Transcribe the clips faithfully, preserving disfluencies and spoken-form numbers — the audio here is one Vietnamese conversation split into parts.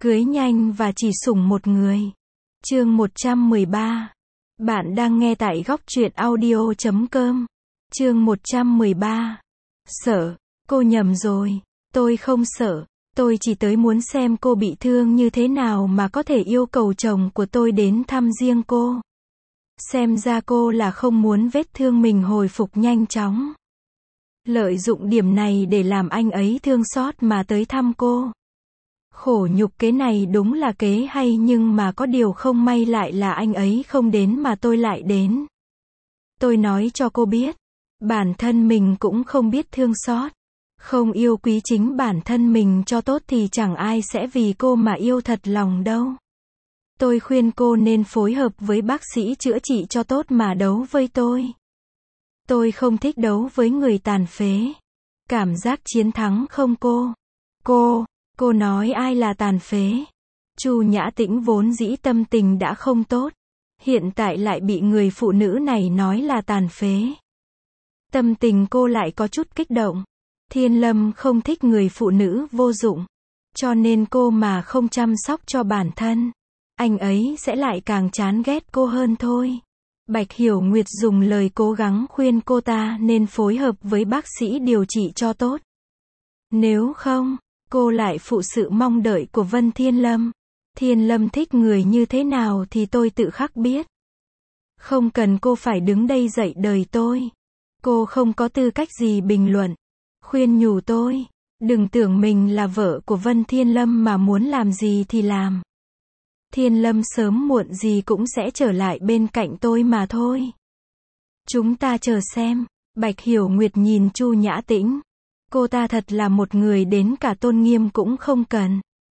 Cưới nhanh và chỉ sủng một người. Chương một trăm mười ba. Bạn đang nghe tại góc truyện audio chấm com. Chương một trăm mười ba. Sợ, cô nhầm rồi. Tôi không sợ. Tôi chỉ tới muốn xem cô bị thương như thế nào mà có thể yêu cầu chồng của tôi đến thăm riêng cô. Xem ra cô là không muốn vết thương mình hồi phục nhanh chóng. Lợi dụng điểm này để làm anh ấy thương xót mà tới thăm cô. Khổ nhục, kế này đúng là kế hay, nhưng mà có điều không may lại là anh ấy không đến mà tôi lại đến. Tôi nói cho cô biết, bản thân mình cũng không biết thương xót, không yêu quý chính bản thân mình cho tốt thì chẳng ai sẽ vì cô mà yêu thật lòng đâu. Tôi khuyên cô nên phối hợp với bác sĩ chữa trị cho tốt mà đấu với tôi. Tôi không thích đấu với người tàn phế. Cảm giác chiến thắng không cô. Cô, cô nói ai là tàn phế? Chu Nhã Tĩnh vốn dĩ tâm tình đã không tốt, hiện tại lại bị người phụ nữ này nói là tàn phế. Tâm tình cô lại có chút kích động. Thiên Lâm không thích người phụ nữ vô dụng, cho nên cô mà không chăm sóc cho bản thân, anh ấy sẽ lại càng chán ghét cô hơn thôi. Bạch Hiểu Nguyệt dùng lời cố gắng khuyên cô ta nên phối hợp với bác sĩ điều trị cho tốt. Nếu không, cô lại phụ sự mong đợi của Vân Thiên Lâm. Thiên Lâm thích người như thế nào thì tôi tự khắc biết. Không cần cô phải đứng đây dạy đời tôi. Cô không có tư cách gì bình luận, khuyên nhủ tôi. Đừng tưởng mình là vợ của Vân Thiên Lâm mà muốn làm gì thì làm. Thiên Lâm sớm muộn gì cũng sẽ trở lại bên cạnh tôi mà thôi. Chúng ta chờ xem. Bạch Hiểu Nguyệt nhìn Chu Nhã Tĩnh. Cô ta thật là một người đến cả tôn nghiêm cũng không cần.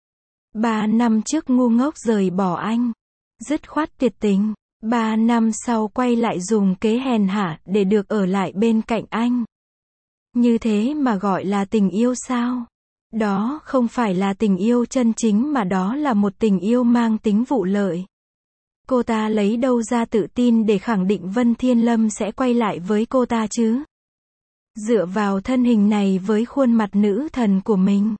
Ba năm trước ngu ngốc rời bỏ anh, dứt khoát tuyệt tình. Ba năm sau quay lại dùng kế hèn hạ để được ở lại bên cạnh anh. Như thế mà gọi là tình yêu sao? Đó không phải là tình yêu chân chính mà đó là một tình yêu mang tính vụ lợi. Cô ta lấy đâu ra tự tin để khẳng định Vân Thiên Lâm sẽ quay lại với cô ta chứ? Dựa vào thân hình này với khuôn mặt nữ thần của mình.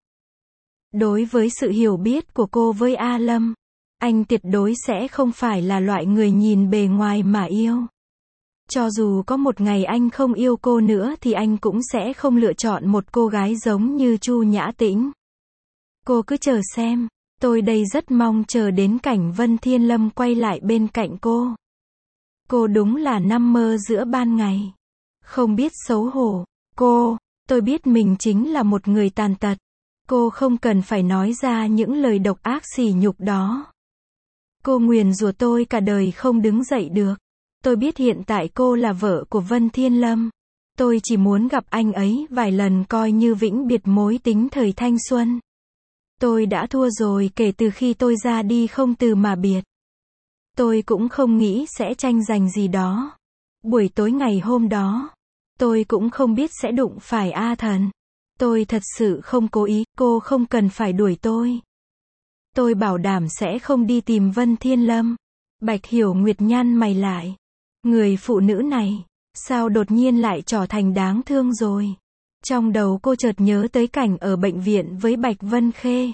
Đối với sự hiểu biết của cô với A Lâm, anh tuyệt đối sẽ không phải là loại người nhìn bề ngoài mà yêu. Cho dù có một ngày anh không yêu cô nữa thì anh cũng sẽ không lựa chọn một cô gái giống như Chu Nhã Tĩnh. Cô cứ chờ xem, tôi đây rất mong chờ đến cảnh Vân Thiên Lâm quay lại bên cạnh cô. Cô đúng là nằm mơ giữa ban ngày. Không biết xấu hổ. Cô, tôi biết mình chính là một người tàn tật. Cô không cần phải nói ra những lời độc ác sỉ nhục đó. Cô nguyền rủa tôi cả đời không đứng dậy được. Tôi biết hiện tại cô là vợ của Vân Thiên Lâm. Tôi chỉ muốn gặp anh ấy vài lần coi như vĩnh biệt mối tình thời thanh xuân. Tôi đã thua rồi kể từ khi tôi ra đi không từ mà biệt. Tôi cũng không nghĩ sẽ tranh giành gì đó. Buổi tối ngày hôm đó, tôi cũng không biết sẽ đụng phải A Thần. Tôi thật sự không cố ý, cô không cần phải đuổi tôi. Tôi bảo đảm sẽ không đi tìm Vân Thiên Lâm. Bạch Hiểu Nguyệt nhăn mày lại. Người phụ nữ này, sao đột nhiên lại trở thành đáng thương rồi? Trong đầu cô chợt nhớ tới cảnh ở bệnh viện với Bạch Vân Khê.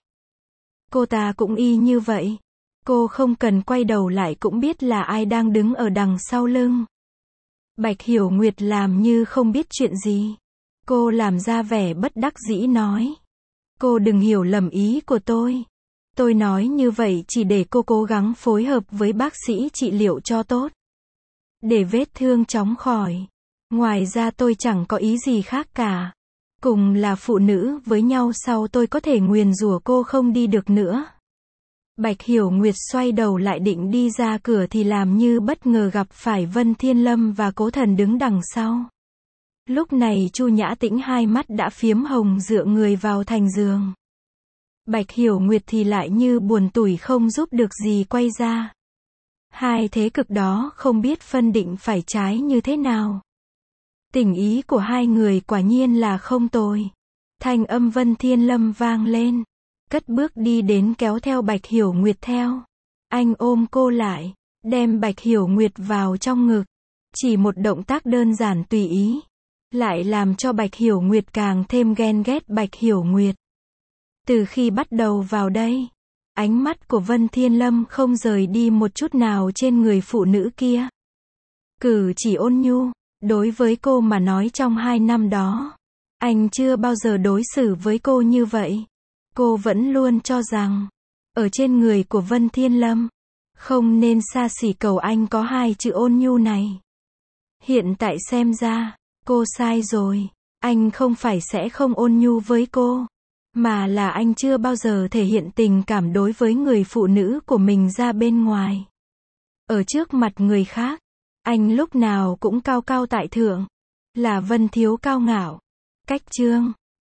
Cô ta cũng y như vậy. Cô không cần quay đầu lại cũng biết là ai đang đứng ở đằng sau lưng. Bạch Hiểu Nguyệt làm như không biết chuyện gì. Cô làm ra vẻ bất đắc dĩ nói. Cô đừng hiểu lầm ý của tôi. Tôi nói như vậy chỉ để cô cố gắng phối hợp với bác sĩ trị liệu cho tốt, để vết thương chóng khỏi. Ngoài ra tôi chẳng có ý gì khác cả. Cùng là phụ nữ với nhau sau tôi có thể nguyền rủa cô không đi được nữa. Bạch Hiểu Nguyệt xoay đầu lại định đi ra cửa thì làm như bất ngờ gặp phải Vân Thiên Lâm và Cố Thần đứng đằng sau. Lúc này Chu Nhã Tĩnh hai mắt đã phiếm hồng dựa người vào thành giường. Bạch Hiểu Nguyệt thì lại như buồn tủi không giúp được gì quay ra. Hai thế cực đó không biết phân định phải trái như thế nào. Tình ý của hai người quả nhiên là không tồi. Thanh âm Vân Thiên Lâm vang lên. Cất bước đi đến kéo theo Bạch Hiểu Nguyệt theo. Anh ôm cô lại, đem Bạch Hiểu Nguyệt vào trong ngực. Chỉ một động tác đơn giản tùy ý, lại làm cho Bạch Hiểu Nguyệt càng thêm ghen ghét Bạch Hiểu Nguyệt. Từ khi bắt đầu vào đây, Ánh mắt của Vân Thiên Lâm không rời đi một chút nào trên người phụ nữ kia. Cử chỉ ôn nhu, đối với cô mà nói trong hai năm đó, anh chưa bao giờ đối xử với cô như vậy. Cô vẫn luôn cho rằng, ở trên người của Vân Thiên Lâm, không nên xa xỉ cầu anh có hai chữ ôn nhu này. Hiện tại xem ra, cô sai rồi. Anh không phải sẽ không ôn nhu với cô, mà là anh chưa bao giờ thể hiện tình cảm đối với người phụ nữ của mình ra bên ngoài. Ở trước mặt người khác, anh lúc nào cũng cao cao tại thượng, là Vân thiếu cao ngạo, cách chương.